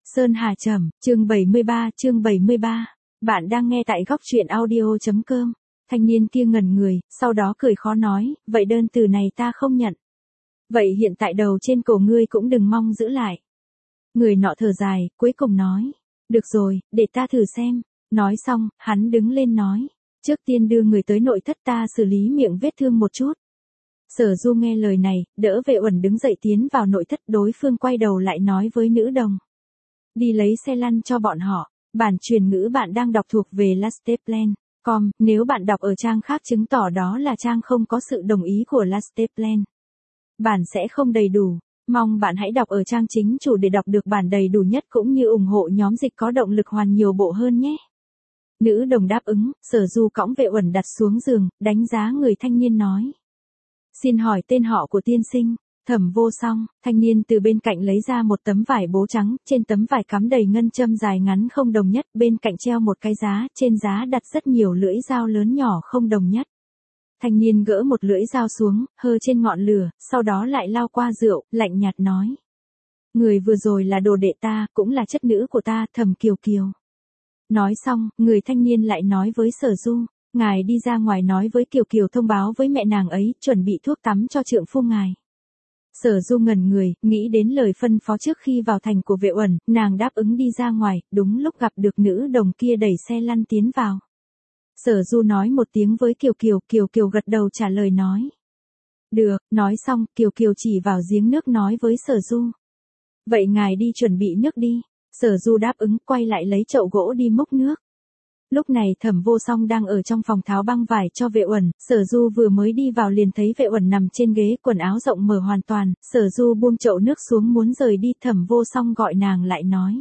Sơn Hà Trầm, chương 73. Bạn đang nghe tại góc truyện audio.com. Thanh niên kia ngẩn người, sau đó cười khó nói, vậy đơn từ này ta không nhận. Vậy hiện tại đầu trên cổ ngươi cũng đừng mong giữ lại. Người nọ thở dài, cuối cùng nói, được rồi, để ta thử xem. Nói xong, hắn đứng lên nói, trước tiên đưa người tới nội thất ta xử lý miệng vết thương một chút. Sở Du nghe lời này, đỡ Vệ Uẩn đứng dậy tiến vào nội thất, đối phương quay đầu lại nói với nữ đồng. Đi lấy xe lăn cho bọn họ, bản truyền ngữ bạn đang đọc thuộc về Lasteplan.com, nếu bạn đọc ở trang khác chứng tỏ đó là trang không có sự đồng ý của Lasteplan. Bản sẽ không đầy đủ, mong bạn hãy đọc ở trang chính chủ để đọc được bản đầy đủ nhất cũng như ủng hộ nhóm dịch có động lực hoàn nhiều bộ hơn nhé. Nữ đồng đáp ứng, Sở Du cõng Vệ Uẩn đặt xuống giường, đánh giá người thanh niên nói. Xin hỏi tên họ của tiên sinh. Thẩm Vô Song. Thanh niên từ bên cạnh lấy ra một tấm vải bố trắng, trên tấm vải cắm đầy ngân châm dài ngắn không đồng nhất, bên cạnh treo một cái giá, trên giá đặt rất nhiều lưỡi dao lớn nhỏ không đồng nhất. Thanh niên gỡ một lưỡi dao xuống, hơ trên ngọn lửa, sau đó lại lao qua rượu, lạnh nhạt nói. Người vừa rồi là đồ đệ ta, cũng là chất nữ của ta, Thẩm Kiều Kiều. Nói xong, người thanh niên lại nói với Sở Du, ngài đi ra ngoài nói với Kiều Kiều thông báo với mẹ nàng ấy, chuẩn bị thuốc tắm cho trượng phu ngài. Sở Du ngẩn người, nghĩ đến lời phân phó trước khi vào thành của Vệ Uẩn, nàng đáp ứng đi ra ngoài, đúng lúc gặp được nữ đồng kia đẩy xe lăn tiến vào. Sở Du nói một tiếng với Kiều Kiều, Kiều Kiều gật đầu trả lời nói. Được, nói xong, Kiều Kiều chỉ vào giếng nước nói với Sở Du. Vậy ngài đi chuẩn bị nước đi. Sở Du đáp ứng, quay lại lấy chậu gỗ đi múc nước. Lúc này Thẩm Vô Song đang ở trong phòng tháo băng vải cho Vệ Uẩn, Sở Du vừa mới đi vào liền thấy Vệ Uẩn nằm trên ghế, quần áo rộng mở hoàn toàn, Sở Du buông chậu nước xuống muốn rời đi, Thẩm Vô Song gọi nàng lại nói.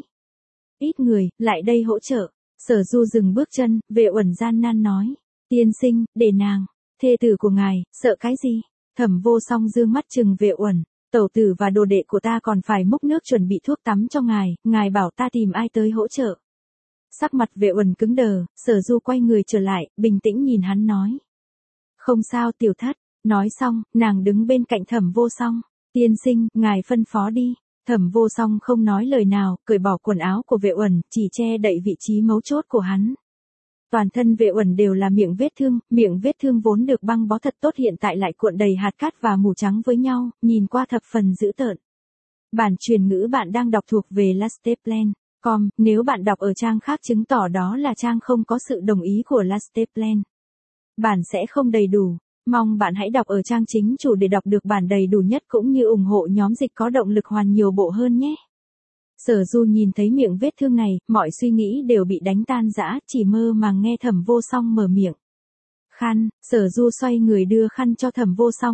Ít người, lại đây hỗ trợ. Sở Du dừng bước chân, Vệ Uẩn gian nan nói. Tiên sinh, để nàng, thê tử của ngài, sợ cái gì? Thẩm Vô Song dương mắt trừng Vệ Uẩn. Tẩu tử và đồ đệ của ta còn phải múc nước chuẩn bị thuốc tắm cho ngài bảo ta tìm ai tới hỗ trợ. Sắc mặt Vệ Uẩn cứng đờ, Sở Du quay người trở lại, bình tĩnh nhìn hắn nói. Không sao tiểu thất, nói xong, nàng đứng bên cạnh Thẩm Vô Song. Tiên sinh, ngài phân phó đi. Thẩm Vô Song không nói lời nào, cởi bỏ quần áo của Vệ Uẩn, chỉ che đậy vị trí mấu chốt của hắn. Toàn thân Vệ Uẩn đều là miệng vết thương vốn được băng bó thật tốt hiện tại lại cuộn đầy hạt cát và mù trắng với nhau, nhìn qua thập phần dữ tợn. Bản truyền ngữ bạn đang đọc thuộc về Lasteplan.com, nếu bạn đọc ở trang khác chứng tỏ đó là trang không có sự đồng ý của Lasteplan. Bản sẽ không đầy đủ, mong bạn hãy đọc ở trang chính chủ để đọc được bản đầy đủ nhất cũng như ủng hộ nhóm dịch có động lực hoàn nhiều bộ hơn nhé. Sở Du nhìn thấy miệng vết thương này, mọi suy nghĩ đều bị đánh tan rã, chỉ mơ màng nghe Thẩm Vô Song mở miệng. Khăn, Sở Du xoay người đưa khăn cho Thẩm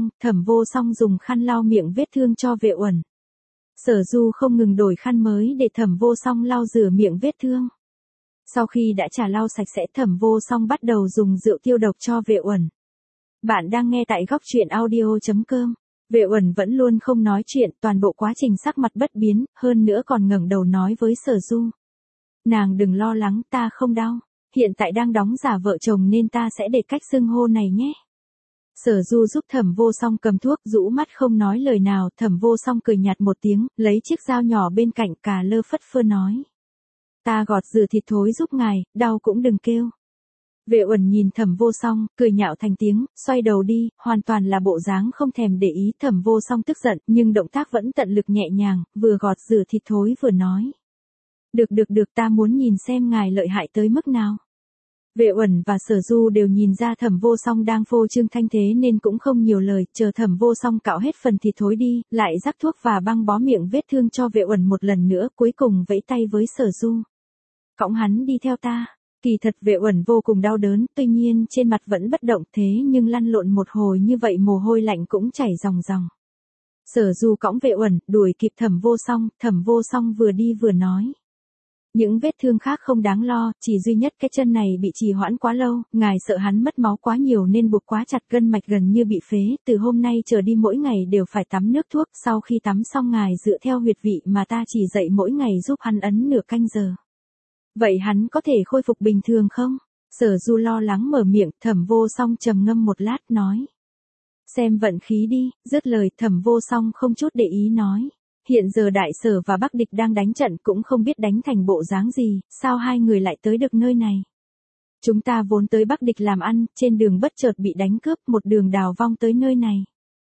Vô Song dùng khăn lau miệng vết thương cho Vệ Uẩn. Sở Du không ngừng đổi khăn mới để Thẩm Vô Song lau rửa miệng vết thương. Sau khi đã trả lau sạch sẽ, Thẩm Vô Song bắt đầu dùng rượu tiêu độc cho Vệ Uẩn. Bạn đang nghe tại góc truyện audio.com. Vệ Uẩn vẫn luôn không nói chuyện, toàn bộ quá trình sắc mặt bất biến, hơn nữa còn ngẩng đầu nói với Sở Du. Nàng đừng lo lắng, ta không đau. Hiện tại đang đóng giả vợ chồng nên ta sẽ để cách xưng hô này nhé. Sở Du giúp Thẩm Vô Song cầm thuốc, rũ mắt không nói lời nào, Thẩm Vô Song cười nhạt một tiếng, lấy chiếc dao nhỏ bên cạnh cà lơ phất phơ nói. Ta gọt rửa thịt thối giúp ngài, đau cũng đừng kêu. Vệ Uẩn nhìn Thẩm Vô Song, cười nhạo thành tiếng, xoay đầu đi, hoàn toàn là bộ dáng không thèm để ý. Thẩm Vô Song tức giận, nhưng động tác vẫn tận lực nhẹ nhàng, vừa gọt rửa thịt thối vừa nói. Được, ta muốn nhìn xem ngài lợi hại tới mức nào. Vệ Uẩn và Sở Du đều nhìn ra Thẩm Vô Song đang phô trương thanh thế nên cũng không nhiều lời, chờ Thẩm Vô Song cạo hết phần thịt thối đi, lại rắc thuốc và băng bó miệng vết thương cho Vệ Uẩn một lần nữa, cuối cùng vẫy tay với Sở Du. Cõng hắn đi theo ta. Kỳ thật Vệ Uẩn vô cùng đau đớn, tuy nhiên trên mặt vẫn bất động, thế nhưng lăn lộn một hồi như vậy mồ hôi lạnh cũng chảy ròng ròng. Sở Du cõng Vệ Uẩn, đuổi kịp Thẩm Vô Song vừa đi vừa nói. Những vết thương khác không đáng lo, chỉ duy nhất cái chân này bị trì hoãn quá lâu, ngài sợ hắn mất máu quá nhiều nên buộc quá chặt, gân mạch gần như bị phế, từ hôm nay trở đi mỗi ngày đều phải tắm nước thuốc, sau khi tắm xong ngài dựa theo huyệt vị mà ta chỉ dạy mỗi ngày giúp hắn ấn nửa canh giờ. Vậy hắn có thể khôi phục bình thường không? Sở Du lo lắng mở miệng, Thẩm Vô Song trầm ngâm một lát nói. Xem vận khí đi, dứt lời Thẩm Vô Song không chút để ý nói. hiện giờ đại sở và Bắc địch đang đánh trận cũng không biết đánh thành bộ dáng gì, sao hai người lại tới được nơi này. Chúng ta vốn tới Bắc địch làm ăn, trên đường bất chợt bị đánh cướp, một đường đào vong tới nơi này.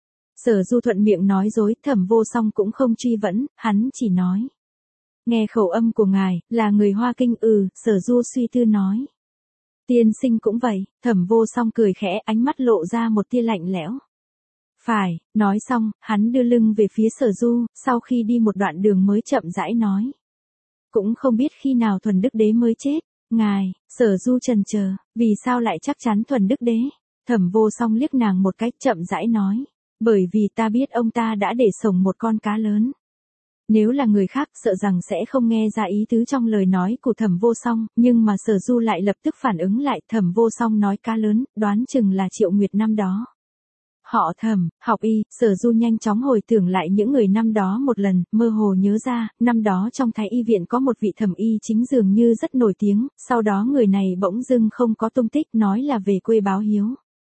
Sở Du thuận miệng nói dối, Thẩm Vô Song cũng không truy vấn, hắn chỉ nói. Nghe khẩu âm của ngài, là người Hoa Kinh. Sở Du suy tư nói. Tiên sinh cũng vậy, Thẩm Vô Song cười khẽ, ánh mắt lộ ra một tia lạnh lẽo. Phải, nói xong, hắn đưa lưng về phía Sở Du, sau khi đi một đoạn đường mới chậm rãi nói. Cũng không biết khi nào Thuần Đức Đế mới chết, ngài, Sở Du chần chờ, vì sao lại chắc chắn Thuần Đức Đế? Thẩm Vô Song liếc nàng một cách chậm rãi nói, bởi vì ta biết ông ta đã để sống một con cá lớn. Nếu là người khác sợ rằng sẽ không nghe ra ý tứ trong lời nói của Thẩm Vô Song, nhưng mà Sở Du lại lập tức phản ứng lại, Thẩm Vô Song nói cá lớn, đoán chừng là Triệu Nguyệt năm đó. Họ Thẩm, học y, Sở Du nhanh chóng hồi tưởng lại những người năm đó một lần, mơ hồ nhớ ra, năm đó trong Thái y viện có một vị thẩm y chính dường như rất nổi tiếng, sau đó người này bỗng dưng không có tung tích, nói là về quê báo hiếu.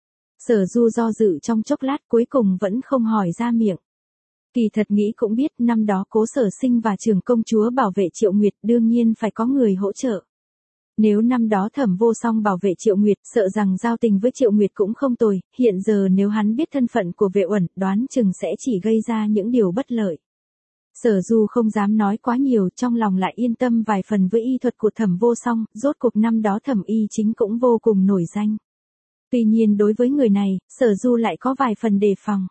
Sở Du do dự trong chốc lát, cuối cùng vẫn không hỏi ra miệng. Kỳ thật nghĩ cũng biết, năm đó Cố Sở Sinh và trưởng công chúa bảo vệ Triệu Nguyệt, đương nhiên phải có người hỗ trợ. Nếu năm đó Thẩm Vô Song bảo vệ Triệu Nguyệt, sợ rằng giao tình với Triệu Nguyệt cũng không tồi, hiện giờ nếu hắn biết thân phận của Vệ Uẩn, đoán chừng sẽ chỉ gây ra những điều bất lợi. Sở Du không dám nói quá nhiều, trong lòng lại yên tâm vài phần với y thuật của Thẩm Vô Song, rốt cuộc năm đó Thẩm y chính cũng vô cùng nổi danh. Tuy nhiên đối với người này, Sở Du lại có vài phần đề phòng.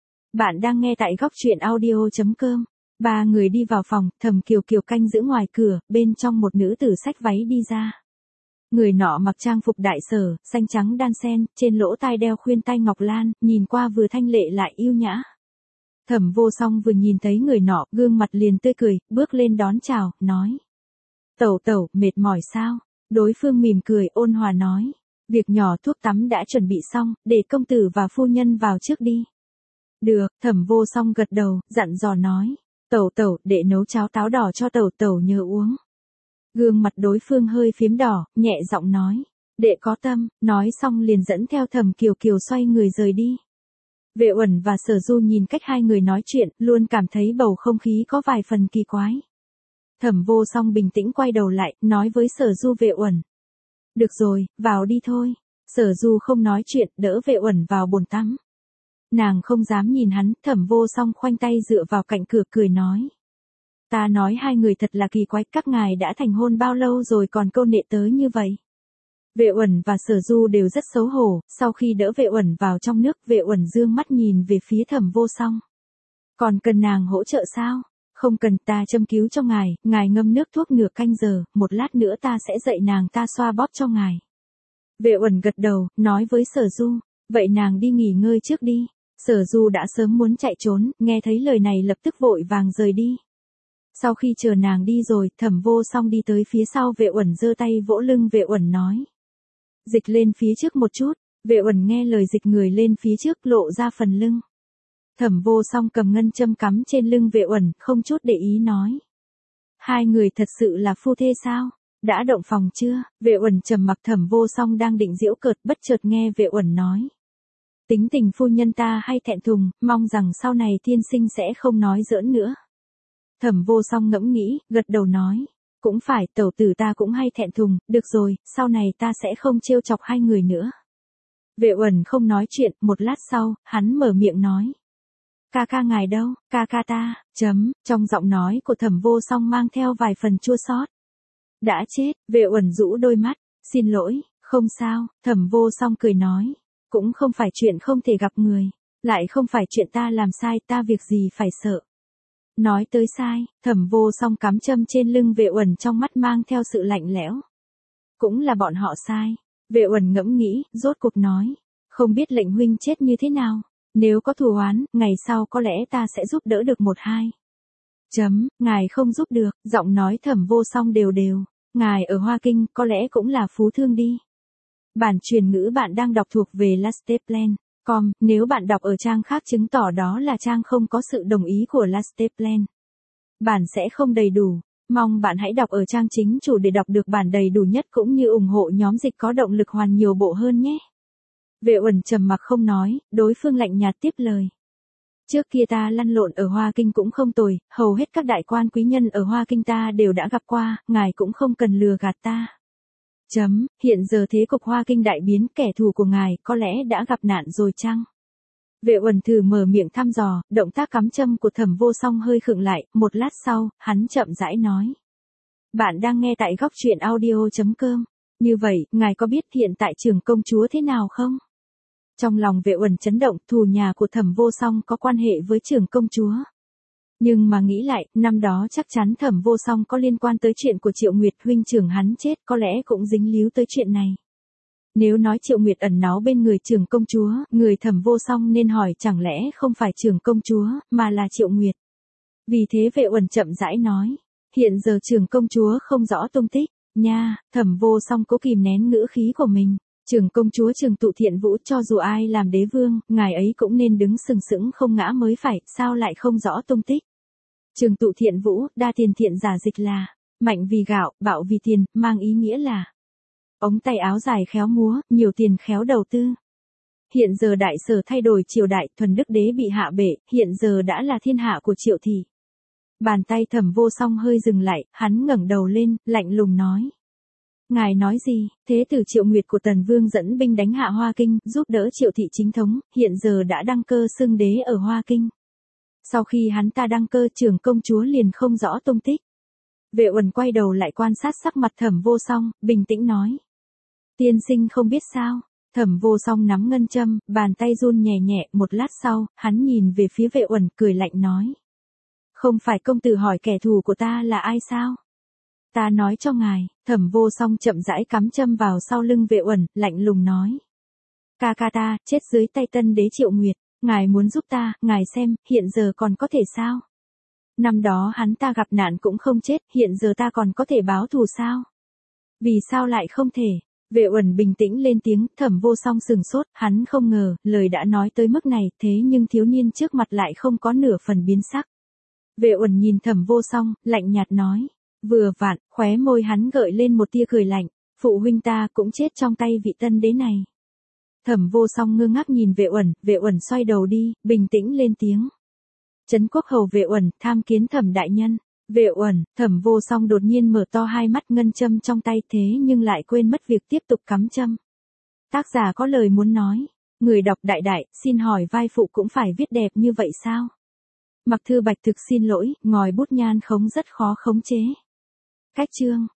Bạn đang nghe tại góc truyện audio.com. Ba người đi vào phòng, Thẩm Kiều Kiều canh giữ ngoài cửa, bên trong một nữ tử xách váy đi ra. Người nọ mặc trang phục đại sở, xanh trắng đan sen, trên lỗ tai đeo khuyên tai ngọc lan, nhìn qua vừa thanh lệ lại yêu nhã. Thẩm Vô Song vừa nhìn thấy người nọ, gương mặt liền tươi cười, bước lên đón chào, nói. Tẩu tẩu, mệt mỏi sao? Đối phương mỉm cười, ôn hòa nói. Việc nhỏ, thuốc tắm đã chuẩn bị xong, để công tử và phu nhân vào trước đi. Được, Thẩm Vô Song gật đầu, dặn dò nói. Tẩu tẩu, để nấu cháo táo đỏ cho tẩu tẩu nhớ uống. Gương mặt đối phương hơi phím đỏ, nhẹ giọng nói. Đệ có tâm, nói xong liền dẫn theo Thẩm Kiều Kiều xoay người rời đi. Vệ Uẩn và Sở Du nhìn cách hai người nói chuyện, luôn cảm thấy bầu không khí có vài phần kỳ quái. Thẩm Vô Song bình tĩnh quay đầu lại, nói với Sở Du Vệ Uẩn. Được rồi, vào đi thôi. Sở Du không nói chuyện, đỡ Vệ Uẩn vào bồn tắm. Nàng không dám nhìn hắn, Thẩm Vô Song khoanh tay dựa vào cạnh cửa cười nói. Ta nói hai người thật là kỳ quái, các ngài đã thành hôn bao lâu rồi còn câu nệ tới như vậy. Vệ Uẩn và Sở Du đều rất xấu hổ, sau khi đỡ Vệ Uẩn vào trong nước, Vệ Uẩn dương mắt nhìn về phía Thẩm Vô Song. Còn cần nàng hỗ trợ sao? Không cần, ta châm cứu cho ngài ngâm nước thuốc nửa canh giờ, một lát nữa ta sẽ dạy nàng ta xoa bóp cho ngài. Vệ Uẩn gật đầu, nói với Sở Du, vậy nàng đi nghỉ ngơi trước đi. Sở Du đã sớm muốn chạy trốn, nghe thấy lời này lập tức vội vàng rời đi. Sau khi chờ nàng đi rồi, Thẩm Vô Song đi tới phía sau Vệ Uẩn, giơ tay vỗ lưng Vệ Uẩn nói. Dịch lên phía trước một chút. Vệ Uẩn nghe lời dịch người lên phía trước, lộ ra phần lưng. Thẩm Vô Song cầm ngân châm cắm trên lưng Vệ Uẩn, không chút để ý nói. Hai người thật sự là phu thê sao? Đã động phòng chưa? Vệ Uẩn trầm mặc, Thẩm Vô Song đang định giễu cợt, bất chợt nghe Vệ Uẩn nói. Tính tình phu nhân ta hay thẹn thùng, mong rằng sau này tiên sinh sẽ không nói giỡn nữa. Thẩm Vô Song ngẫm nghĩ, gật đầu nói. Cũng phải, tẩu tử ta cũng hay thẹn thùng, được rồi, sau này ta sẽ không trêu chọc hai người nữa. Vệ Uẩn không nói chuyện, một lát sau, hắn mở miệng nói. Ca ca ngài đâu, ca ca ta, trong giọng nói của Thẩm Vô Song mang theo vài phần chua xót. Đã chết, Vệ Uẩn rũ đôi mắt, xin lỗi, không sao, Thẩm Vô Song cười nói. Cũng không phải chuyện không thể gặp người, lại không phải chuyện ta làm sai, ta việc gì phải sợ. Nói tới sai, Thẩm Vô Song cắm châm trên lưng Vệ Uẩn, trong mắt mang theo sự lạnh lẽo. Cũng là bọn họ sai. Vệ Uẩn ngẫm nghĩ, rốt cuộc nói. Không biết lệnh huynh chết như thế nào. Nếu có thù oán, ngày sau có lẽ ta sẽ giúp đỡ được một hai. Ngài không giúp được, giọng nói Thẩm Vô Song đều đều. Ngài ở Hoa Kinh, có lẽ cũng là phú thương đi. Bản truyền ngữ bạn đang đọc thuộc về Lasteplan.com, nếu bạn đọc ở trang khác chứng tỏ đó là trang không có sự đồng ý của Lasteplan. Bản sẽ không đầy đủ, mong bạn hãy đọc ở trang chính chủ để đọc được bản đầy đủ nhất cũng như ủng hộ nhóm dịch có động lực hoàn nhiều bộ hơn nhé. Vệ Uẩn trầm mặc không nói, đối phương lạnh nhạt tiếp lời. Trước kia ta lăn lộn ở Hoa Kinh cũng không tồi, hầu hết các đại quan quý nhân ở Hoa Kinh ta đều đã gặp qua, ngài cũng không cần lừa gạt ta. Hiện giờ thế cục Hoa Kinh đại biến, kẻ thù của ngài có lẽ đã gặp nạn rồi chăng? Vệ Uẩn thử mở miệng thăm dò, động tác cắm châm của Thẩm Vô Song hơi khựng lại, một lát sau, hắn chậm rãi nói. Bạn đang nghe tại góc truyện audio.com. Như vậy, ngài có biết hiện tại trưởng công chúa thế nào không? Trong lòng Vệ Uẩn chấn động, thù nhà của Thẩm Vô Song có quan hệ với trưởng công chúa. Nhưng mà nghĩ lại, năm đó chắc chắn Thẩm Vô Song có liên quan tới chuyện của Triệu Nguyệt, huynh trưởng hắn chết có lẽ cũng dính líu tới chuyện này. Nếu nói Triệu Nguyệt ẩn náu bên người trưởng công chúa, người Thẩm Vô Song nên hỏi chẳng lẽ không phải trưởng công chúa, mà là Triệu Nguyệt. Vì thế Vệ Uẩn chậm rãi nói, hiện giờ trưởng công chúa không rõ tung tích, nha, Thẩm Vô Song cố kìm nén ngữ khí của mình. Trưởng công chúa Trường Tụ Thiện Vũ cho dù ai làm đế vương, ngài ấy cũng nên đứng sừng sững không ngã mới phải, sao lại không rõ tung tích. Trường Tụ Thiện Vũ, đa tiền thiện giả dịch là, mạnh vì gạo, bạo vì tiền, mang ý nghĩa là ống tay áo dài khéo múa, nhiều tiền khéo đầu tư. Hiện giờ đại sở thay đổi triều đại, Thuần Đức Đế bị hạ bệ, hiện giờ đã là thiên hạ của Triệu thị. Bàn tay Thẩm Vô Song hơi dừng lại, hắn ngẩng đầu lên, lạnh lùng nói. Ngài nói gì? Thế tử Triệu Nguyệt của Tần Vương dẫn binh đánh hạ Hoa Kinh, giúp đỡ Triệu thị chính thống, hiện giờ đã đăng cơ xưng đế ở Hoa Kinh. Sau khi hắn ta đăng cơ, trưởng công chúa liền không rõ tung tích. Vệ Uẩn quay đầu lại quan sát sắc mặt Thẩm Vô Song, bình tĩnh nói. Tiên sinh không biết sao? Thẩm Vô Song nắm ngân châm, bàn tay run nhẹ nhẹ, một lát sau, hắn nhìn về phía Vệ Uẩn, cười lạnh nói. Không phải công tử hỏi kẻ thù của ta là ai sao? Ta nói cho ngài, Thẩm Vô Song chậm rãi cắm châm vào sau lưng Vệ Uẩn, lạnh lùng nói. Ca ca ta, chết dưới tay tân đế Triệu Nguyệt, ngài muốn giúp ta, ngài xem, hiện giờ còn có thể sao? Năm đó hắn ta gặp nạn cũng không chết, hiện giờ ta còn có thể báo thù sao? Vì sao lại không thể? Vệ Uẩn bình tĩnh lên tiếng, Thẩm Vô Song sừng sốt, hắn không ngờ, lời đã nói tới mức này, thế nhưng thiếu niên trước mặt lại không có nửa phần biến sắc. Vệ Uẩn nhìn Thẩm Vô Song, lạnh nhạt nói. Vừa vặn, khóe môi hắn gợi lên một tia cười lạnh, phụ huynh ta cũng chết trong tay vị tân đế này. Thẩm Vô Song ngơ ngác nhìn Vệ Uẩn xoay đầu đi, bình tĩnh lên tiếng. Trấn Quốc hầu Vệ Uẩn, tham kiến Thẩm đại nhân. Vệ Uẩn, Thẩm Vô Song đột nhiên mở to hai mắt, ngân châm trong tay thế nhưng lại quên mất việc tiếp tục cắm châm. Tác giả có lời muốn nói, người đọc đại đại, xin hỏi vai phụ cũng phải viết đẹp như vậy sao? Mặc Thư Bạch thực xin lỗi, ngòi bút nhan khống rất khó khống chế. Cách chương